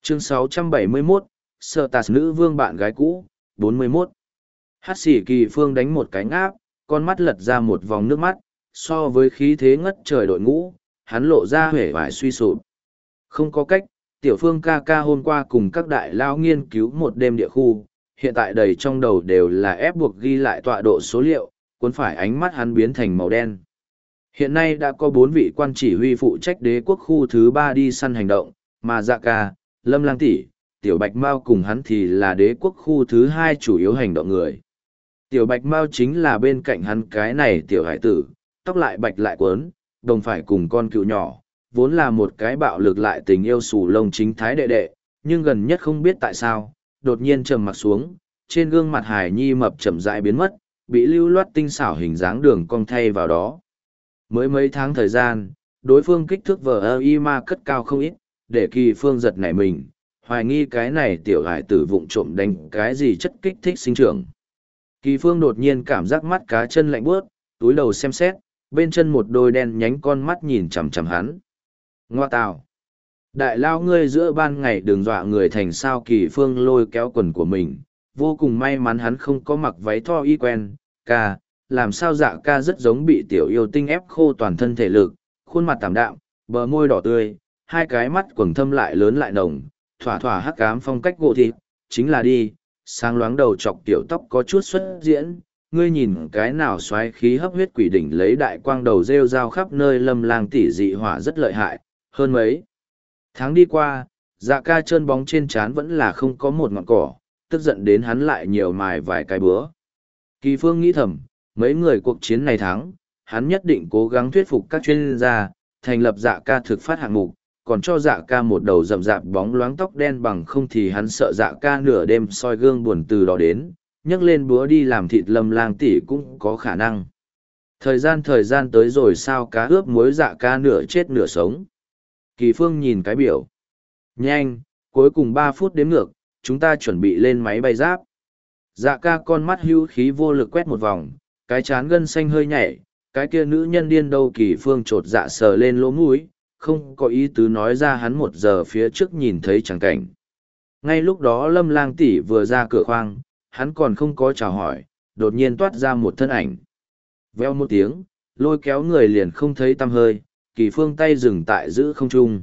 Chương 671, Sở Tạt nữ vương bạn gái cũ, 41. Hát xỉ Kỳ Phương đánh một cái ngáp, con mắt lật ra một vòng nước mắt, so với khí thế ngất trời đội ngũ, hắn lộ ra huệ vải suy sụp. Không có cách, Tiểu Phương ca ca hôm qua cùng các đại lao nghiên cứu một đêm địa khu, hiện tại đầy trong đầu đều là ép buộc ghi lại tọa độ số liệu, cuốn phải ánh mắt hắn biến thành màu đen. Hiện nay đã có 4 vị quan chỉ huy phụ trách đế quốc khu thứ 3 đi săn hành động, mà Dạ Ca, Lâm Lang Tỷ, Tiểu Bạch Mao cùng hắn thì là đế quốc khu thứ 2 chủ yếu hành động người. Tiểu Bạch Mao chính là bên cạnh hắn cái này tiểu hải tử, tóc lại bạch lại quấn, đồng phải cùng con cựu nhỏ, vốn là một cái bạo lực lại tình yêu sù lông chính thái đệ đệ, nhưng gần nhất không biết tại sao, đột nhiên trầm mặt xuống, trên gương mặt Hải Nhi mập chậm rãi biến mất, bị lưu loát tinh xảo hình dáng đường cong thay vào đó. Mới mấy tháng thời gian, đối phương kích thước VIMA cất cao không ít, để Kỳ Phương giật nảy mình, hoài nghi cái này tiểu hải tử vụng trộm đánh cái gì chất kích thích sinh trưởng. Kỳ Phương đột nhiên cảm giác mắt cá chân lạnh buốt, túi đầu xem xét, bên chân một đôi đen nhánh con mắt nhìn chằm chằm hắn. Ngoa tào! Đại lao ngươi giữa ban ngày đừng dọa người thành sao. Kỳ Phương lôi kéo quần của mình, vô cùng may mắn hắn không có mặc váy tho y quen, ca, làm sao Dạ Ca rất giống bị tiểu yêu tinh ép khô toàn thân thể lực, khuôn mặt tảm đạm, bờ môi đỏ tươi, hai cái mắt quầng thâm lại lớn lại nồng, thỏa thỏa hắc ám phong cách gỗ thịt, chính là đi, sáng loáng đầu chọc tiểu tóc có chút xuất diễn, ngươi nhìn cái nào xoáy khí hấp huyết quỷ đỉnh lấy đại quang đầu rêu rao khắp nơi. Lâm Lang Tỷ dị hỏa rất lợi hại, hơn mấy tháng đi qua, Dạ Ca trơn bóng trên trán vẫn là không có một ngọn cỏ, tức giận đến hắn lại nhiều mài vài cái bữa. Kỳ Phương nghĩ thầm, mấy người cuộc chiến này thắng, hắn nhất định cố gắng thuyết phục các chuyên gia, thành lập Dạ Ca thực phát hạng mục, còn cho Dạ Ca một đầu rậm rạp bóng loáng tóc đen, bằng không thì hắn sợ Dạ Ca nửa đêm soi gương buồn từ đó đến, nhấc lên búa đi làm thịt Lâm Lang Tỷ cũng có khả năng. Thời gian tới rồi sao cá ướp muối. Dạ Ca nửa chết nửa sống. Kỳ Phương nhìn cái biểu. Nhanh, cuối cùng 3 phút đếm ngược, chúng ta chuẩn bị lên máy bay giáp. Dạ Ca con mắt hưu khí vô lực quét một vòng, cái chán gân xanh hơi nhảy, cái kia nữ nhân điên đâu. Kỳ Phương trột dạ sờ lên lỗ mũi, không có ý tứ nói ra hắn 1 giờ phía trước nhìn thấy chẳng cảnh. Ngay lúc đó Lâm Lang Tỷ vừa ra cửa khoang, hắn còn không có chào hỏi, đột nhiên toát ra một thân ảnh. Veo một tiếng, lôi kéo người liền không thấy tăm hơi, Kỳ Phương tay dừng tại giữ không trung.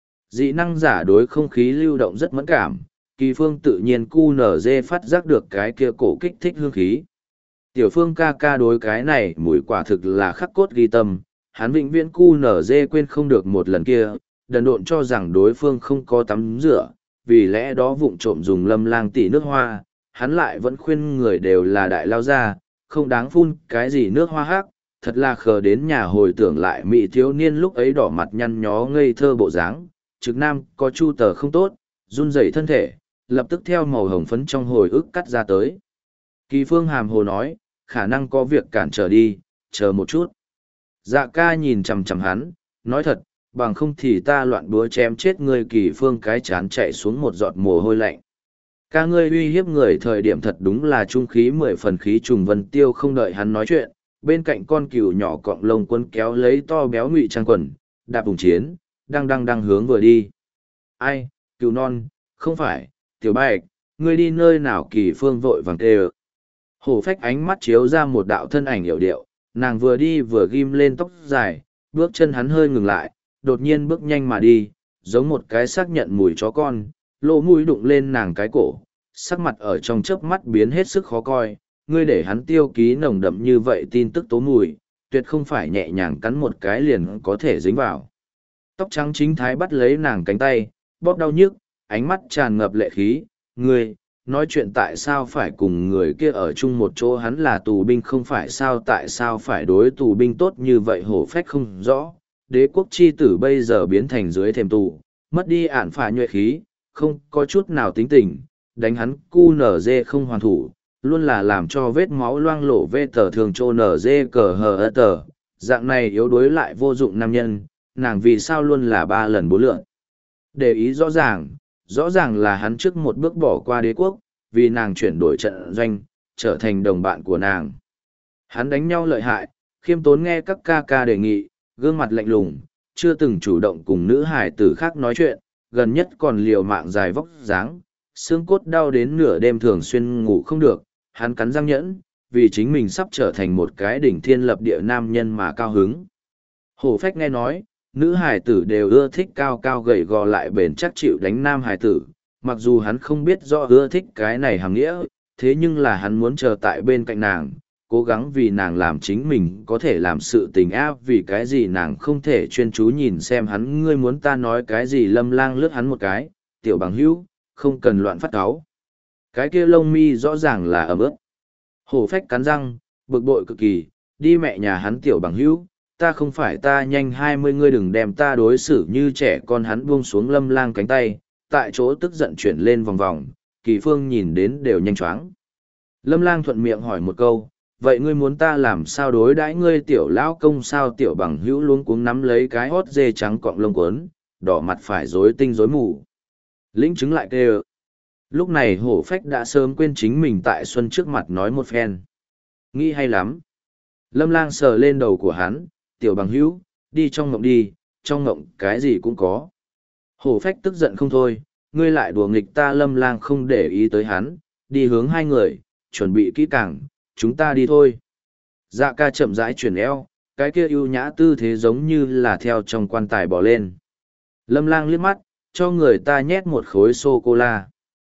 Dị năng giả đối không khí lưu động rất mẫn cảm, Kỳ Phương tự nhiên QNZ phát giác được cái kia cổ kích thích hương khí. Tiểu Phương ca ca đối cái này mùi quả thực là khắc cốt ghi tâm, hắn vĩnh viễn QNZ quên không được một lần kia, đần độn cho rằng đối phương không có tắm rửa, vì lẽ đó vụng trộm dùng Lâm Lang Tỷ nước hoa, hắn lại vẫn khuyên người đều là đại lao gia, không đáng phun cái gì nước hoa hắc, thật là khờ. Đến nhà hồi tưởng lại mỹ thiếu niên lúc ấy đỏ mặt nhăn nhó ngây thơ bộ dáng, trực nam có chu tờ không tốt, run rẩy thân thể, lập tức theo màu hồng phấn trong hồi ức cắt ra tới. Kỳ Phương hàm hồ nói, khả năng có việc cản trở đi, chờ một chút. Dạ Ca nhìn chằm chằm hắn, nói thật, bằng không thì ta loạn búa chém chết ngươi. Kỳ Phương cái chán chạy xuống một giọt mồ hôi lạnh. Ca ngươi uy hiếp người thời điểm thật đúng là trung khí 10 phần. Khí trùng vân tiêu không đợi hắn nói chuyện, bên cạnh con cừu nhỏ cọng lông quân kéo lấy to béo ngụy trang quần, đạp vùng chiến, đang hướng vừa đi. Ai, cừu non, không phải, Tiểu Bạch, ngươi đi nơi nào? Kỳ Phương vội vàng kêu. Hổ phách ánh mắt chiếu ra một đạo thân ảnh yểu điệu, nàng vừa đi vừa ghim lên tóc dài, bước chân hắn hơi ngừng lại, đột nhiên bước nhanh mà đi, giống một cái xác nhận mùi chó con, lỗ mũi đụng lên nàng cái cổ, sắc mặt ở trong chớp mắt biến hết sức khó coi. Ngươi để hắn tiêu ký nồng đậm như vậy tin tức tố mùi, tuyệt không phải nhẹ nhàng cắn một cái liền có thể dính vào. Tóc trắng chính thái bắt lấy nàng cánh tay, bóp đau nhức, ánh mắt tràn ngập lệ khí. Ngươi, nói chuyện tại sao phải cùng người kia ở chung một chỗ? Hắn là tù binh không phải sao? Tại sao phải đối tù binh tốt như vậy? Hổ phách không rõ, đế quốc chi tử bây giờ biến thành dưới thềm tù, mất đi ản phả nhuệ khí, không có chút nào tính tình, đánh hắn QNZ không hoàn thủ, luôn là làm cho vết máu loang lổ vê tờ thường trô NZ cờ hờ tờ, dạng này yếu đuối lại vô dụng nam nhân, nàng vì sao luôn là 3 lần 4 lượn. Để ý rõ ràng là hắn trước một bước bỏ qua đế quốc, vì nàng chuyển đổi trận doanh, trở thành đồng bạn của nàng. Hắn đánh nhau lợi hại, khiêm tốn nghe các ca ca đề nghị, gương mặt lạnh lùng, chưa từng chủ động cùng nữ hải tử khác nói chuyện, gần nhất còn liều mạng dài vóc dáng, xương cốt đau đến nửa đêm thường xuyên ngủ không được, hắn cắn răng nhẫn, vì chính mình sắp trở thành một cái đỉnh thiên lập địa nam nhân mà cao hứng. Hổ Phách nghe nói, nữ hài tử đều ưa thích cao cao gầy gò lại bền chắc chịu đánh nam hài tử, mặc dù hắn không biết rõ ưa thích cái này hàm nghĩa, thế nhưng là hắn muốn chờ tại bên cạnh nàng, cố gắng vì nàng làm chính mình có thể làm sự tình áp vì cái gì nàng không thể chuyên chú nhìn xem hắn. Ngươi muốn ta nói cái gì? Lâm Lang lướt hắn một cái, tiểu bằng hữu, không cần loạn phát cáu. Cái kia lông mi rõ ràng là ẩm ướt. Hổ Phách cắn răng, bực bội cực kỳ, đi mẹ nhà hắn tiểu bằng hữu, ta không phải ta nhanh 20 ngươi đừng đem ta đối xử như trẻ con. Hắn buông xuống Lâm Lang cánh tay, tại chỗ tức giận chuyển lên vòng vòng, Kỳ Phương nhìn đến đều nhanh choáng. Lâm Lang thuận miệng hỏi một câu, vậy ngươi muốn ta làm sao đối đãi ngươi tiểu lão công? Sao tiểu bằng hữu luống cuống nắm lấy cái hót dê trắng cọng lông quấn, đỏ mặt phải rối tinh rối mù. Lĩnh chứng lại kêu. Lúc này Hổ Phách đã sớm quên chính mình tại Xuân trước mặt nói một phen. Nghĩ hay lắm. Lâm Lang sờ lên đầu của hắn, tiểu bằng hữu, đi trong ngộng đi, trong ngộng cái gì cũng có. Hổ Phách tức giận không thôi, ngươi lại đùa nghịch ta. Lâm Lang không để ý tới hắn, đi hướng hai người, chuẩn bị kỹ càng, chúng ta đi thôi. Dạ ca chậm rãi chuyển eo, cái kia ưu nhã tư thế giống như là theo trong quan tài bỏ lên. Lâm Lang liếc mắt, cho người ta nhét một khối sô-cô-la.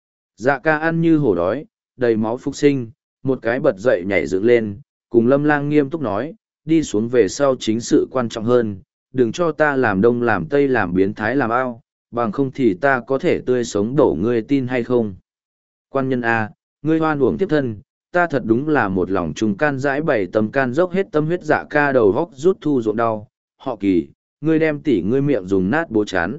Dạ ca ăn như hổ đói, đầy máu phục sinh, một cái bật dậy nhảy dựng lên, cùng Lâm Lang nghiêm túc nói, đi xuống về sau chính sự quan trọng hơn, đừng cho ta làm đông làm tây làm biến thái làm ao, bằng không thì ta có thể tươi sống đổ ngươi, tin hay không? Quan nhân A, ngươi hoan uổng tiếp thân, ta thật đúng là một lòng trùng can dãi bày tâm can dốc hết tâm huyết. Dạ ca đầu góc rút thu ruộng đau, họ Kỳ, ngươi đem tỉ ngươi miệng dùng nát bố chán.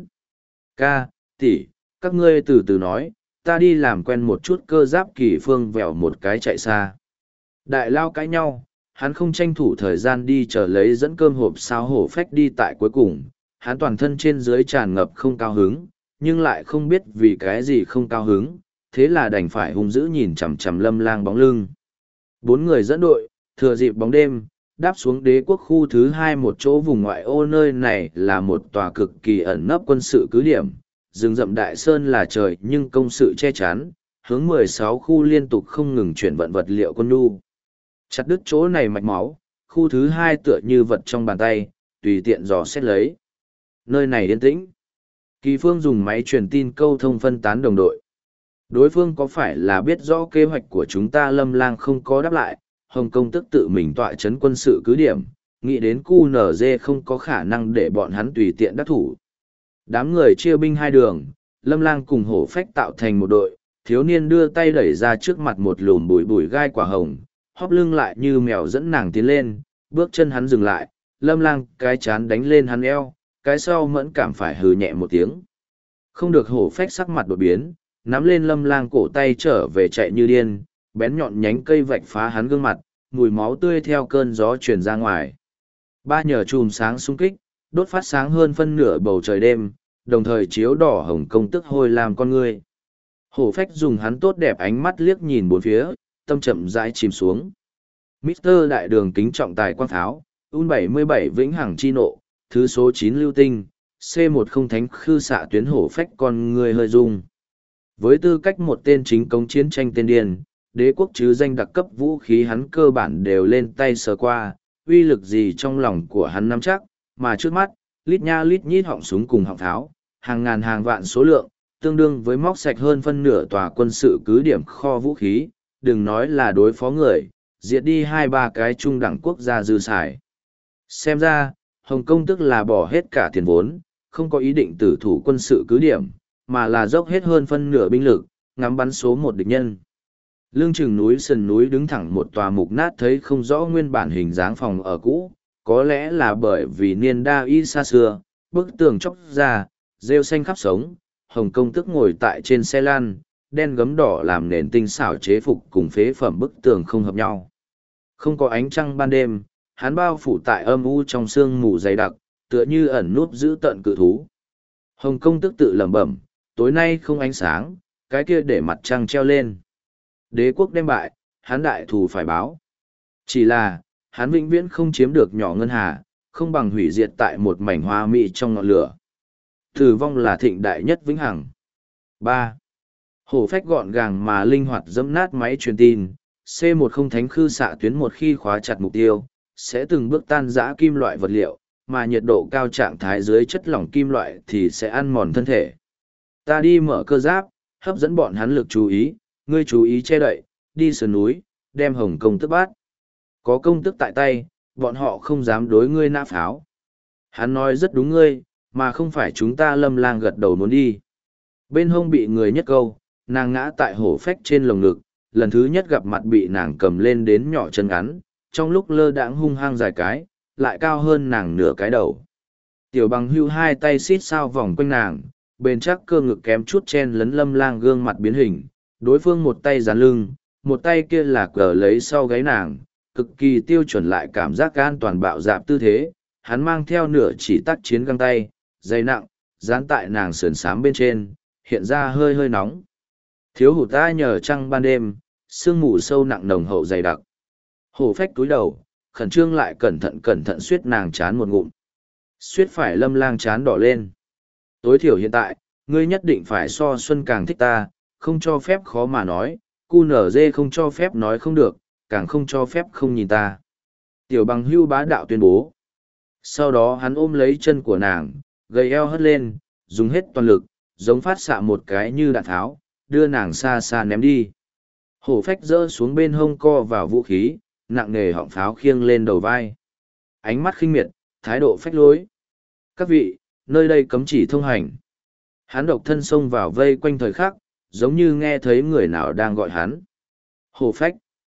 Ca, tỉ, các ngươi từ từ nói, ta đi làm quen một chút. Cơ Giáp Kỳ Phương vèo một cái chạy xa. Đại lao cãi nhau, hắn không tranh thủ thời gian đi chờ lấy dẫn cơm hộp. Sao Hổ Phách đi tại cuối cùng, hắn toàn thân trên dưới tràn ngập không cao hứng, nhưng lại không biết vì cái gì không cao hứng, thế là đành phải hung dữ nhìn chằm chằm Lâm Lang bóng lưng. Bốn người dẫn đội, thừa dịp bóng đêm, đáp xuống Đế quốc khu thứ 2 một chỗ vùng ngoại ô. Nơi này là một tòa cực kỳ ẩn nấp quân sự cứ điểm, rừng rậm đại sơn là trời nhưng công sự che chắn, hướng 16 khu liên tục không ngừng chuyển vận vật liệu quân nhu. Chặt đứt chỗ này mạch máu, khu thứ 2 tựa như vật trong bàn tay, tùy tiện dò xét lấy. Nơi này yên tĩnh. Kỳ Phương dùng máy truyền tin câu thông phân tán đồng đội. Đối phương có phải là biết rõ kế hoạch của chúng ta? Lâm Lang không có đáp lại, Hồng Công tức tự mình tọa chấn quân sự cứ điểm, nghĩ đến QNZ không có khả năng để bọn hắn tùy tiện đắc thủ. Đám người chia binh hai đường, Lâm Lang cùng Hổ Phách tạo thành một đội, thiếu niên đưa tay đẩy ra trước mặt một lùm bụi bụi gai quả hồng, hóp lưng lại như mèo dẫn nàng tiến lên, bước chân hắn dừng lại, Lâm Lang cái chán đánh lên hắn eo, cái sau mẫn cảm phải hừ nhẹ một tiếng. Không được. Hổ Phách sắc mặt đột biến, nắm lên Lâm Lang cổ tay trở về chạy như điên, bén nhọn nhánh cây vạch phá hắn gương mặt, mùi máu tươi theo cơn gió truyền ra ngoài. Ba nhờ chùm sáng xung kích, đốt phát sáng hơn phân nửa bầu trời đêm, đồng thời chiếu đỏ Hồng Công tức hôi làm con người. Hổ Phách dùng hắn tốt đẹp ánh mắt liếc nhìn bốn phía, tâm chậm rãi chìm xuống. Mr. Đại đường kính trọng tài quang pháo, Un-77 vĩnh hằng chi nộ, thứ số 9 lưu tinh, C-10 thánh khư xạ tuyến. Hổ Phách con người hơi rung. Với tư cách một tên chính công chiến tranh tên điên, đế quốc chứ danh đặc cấp vũ khí hắn cơ bản đều lên tay sờ qua, uy lực gì trong lòng của hắn nắm chắc, mà trước mắt, lít nha lít nhít họng súng cùng họng pháo, hàng ngàn hàng vạn số lượng, tương đương với móc sạch hơn phân nửa tòa quân sự cứ điểm kho vũ khí, đừng nói là đối phó người, diệt đi 2-3 cái trung đẳng quốc gia dư xài. Xem ra, Hồng Công tức là bỏ hết cả tiền vốn, không có ý định tử thủ quân sự cứ điểm, mà là dốc hết hơn phân nửa binh lực, ngắm bắn số một địch nhân. Lưng chừng núi sườn núi đứng thẳng một tòa mục nát thấy không rõ nguyên bản hình dáng phòng ở cũ, có lẽ là bởi vì niên đa y xa xưa, bức tường chóc ra, rêu xanh khắp sống. Hồng Công tức ngồi tại trên xe lăn, đen gấm đỏ làm nền tinh xảo chế phục cùng phế phẩm bức tường không hợp nhau. Không có ánh trăng ban đêm, hắn bao phủ tại âm u trong sương mù dày đặc, tựa như ẩn núp giữ tận cự thú. Hồng Công tức tự lẩm bẩm, tối nay không ánh sáng, cái kia để mặt trăng treo lên. Đế quốc đem bại, hắn đại thù phải báo. Chỉ là, hắn vĩnh viễn không chiếm được nhỏ ngân hà, không bằng hủy diệt tại một mảnh hoa mị trong ngọn lửa. Tử vong là thịnh đại nhất vĩnh hằng. 3. Hổ phách gọn gàng mà linh hoạt dẫm nát máy truyền tin, C10 thánh khư xạ tuyến một khi khóa chặt mục tiêu, sẽ từng bước tan rã kim loại vật liệu, mà nhiệt độ cao trạng thái dưới chất lỏng kim loại thì sẽ ăn mòn thân thể. Ta đi mở cơ giáp, hấp dẫn bọn hắn lực chú ý, ngươi chú ý che đậy, đi sườn núi, đem Hồng Công Tước bắt. Có công tức tại tay, bọn họ không dám đối ngươi nã pháo. Hắn nói rất đúng ngươi, mà không phải chúng ta Lâm Lang gật đầu muốn đi. Bên hông bị người nhất câu, nàng ngã tại hổ phách trên lồng ngực, lần thứ nhất gặp mặt bị nàng cầm lên đến nhỏ chân ngắn, trong lúc lơ đãng hung hăng dài cái, lại cao hơn nàng nửa cái đầu. Tiểu Bằng Hưu hai tay xít sao vòng quanh nàng, bền chắc cơ ngực kém chút chen lấn Lâm Lang gương mặt biến hình, đối phương một tay dán lưng, một tay kia là cờ lấy sau gáy nàng, cực kỳ tiêu chuẩn lại cảm giác an toàn bạo dạp tư thế. Hắn mang theo nửa chỉ tác chiến găng tay, dày nặng, dán tại nàng sườn xám bên trên, hiện ra hơi hơi nóng. Thiếu hụt ta nhờ trăng ban đêm, sương mù sâu nặng nồng hậu dày đặc. Hổ phách túi đầu, khẩn trương lại cẩn thận suýt nàng chán một ngụm. Suýt phải Lâm Lang chán đỏ lên. Tối thiểu hiện tại, ngươi nhất định phải so Xuân càng thích ta, không cho phép khó mà nói, cu nở dê không cho phép nói không được, càng không cho phép không nhìn ta. Tiểu Bằng Hưu bá đạo tuyên bố. Sau đó hắn ôm lấy chân của nàng, gầy eo hất lên, dùng hết toàn lực, giống phát xạ một cái như đạn tháo, đưa nàng xa xa ném đi. Hổ phách rỡ xuống bên hông co vào vũ khí, nặng nề họng pháo khiêng lên đầu vai. Ánh mắt khinh miệt, thái độ phách lối. Các vị, nơi đây cấm chỉ thông hành. Hắn độc thân xông vào vây quanh thời khắc, giống như nghe thấy người nào đang gọi hắn. Hổ phách!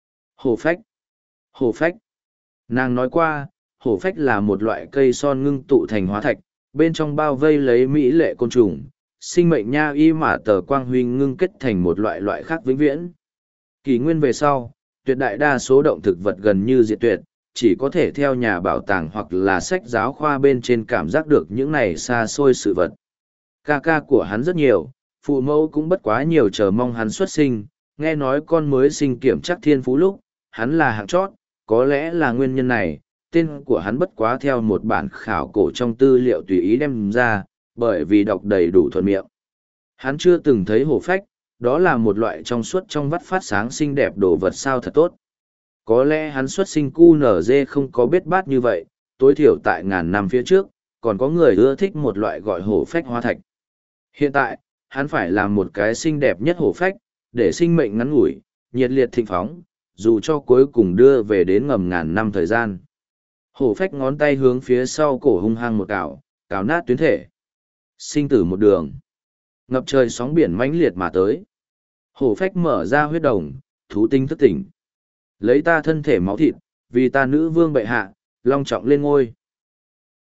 Hổ phách! Hổ phách! Nàng nói qua, hổ phách là một loại cây son ngưng tụ thành hóa thạch, bên trong bao vây lấy mỹ lệ côn trùng, sinh mệnh nha y mà tờ quang huy ngưng kết thành một loại khác vĩnh viễn. Kỷ nguyên về sau, tuyệt đại đa số động thực vật gần như diệt tuyệt, chỉ có thể theo nhà bảo tàng hoặc là sách giáo khoa bên trên cảm giác được những này xa xôi sự vật. Ca ca của hắn rất nhiều, phụ mẫu cũng bất quá nhiều chờ mong hắn xuất sinh, nghe nói con mới sinh kiểm chắc thiên phú lúc, hắn là hạng chót, có lẽ là nguyên nhân này, tên của hắn bất quá theo một bản khảo cổ trong tư liệu tùy ý đem ra, bởi vì đọc đầy đủ thuận miệng. Hắn chưa từng thấy hổ phách, đó là một loại trong suốt trong vắt phát sáng xinh đẹp đồ vật sao thật tốt. Có lẽ hắn xuất sinh cu nở dê không có biết bát như vậy, tối thiểu tại ngàn năm phía trước, còn có người ưa thích một loại gọi hổ phách hóa thạch. Hiện tại, hắn phải làm một cái xinh đẹp nhất hổ phách, để sinh mệnh ngắn ngủi, nhiệt liệt thịnh phóng, dù cho cuối cùng đưa về đến ngầm ngàn năm thời gian. Hổ phách ngón tay hướng phía sau cổ hung hăng một cào nát tuyến thể. Sinh tử một đường. Ngập trời sóng biển mãnh liệt mà tới. Hổ phách mở ra huyết đồng, thú tinh thức tỉnh. Lấy ta thân thể máu thịt, vì ta nữ vương bệ hạ, long trọng lên ngôi.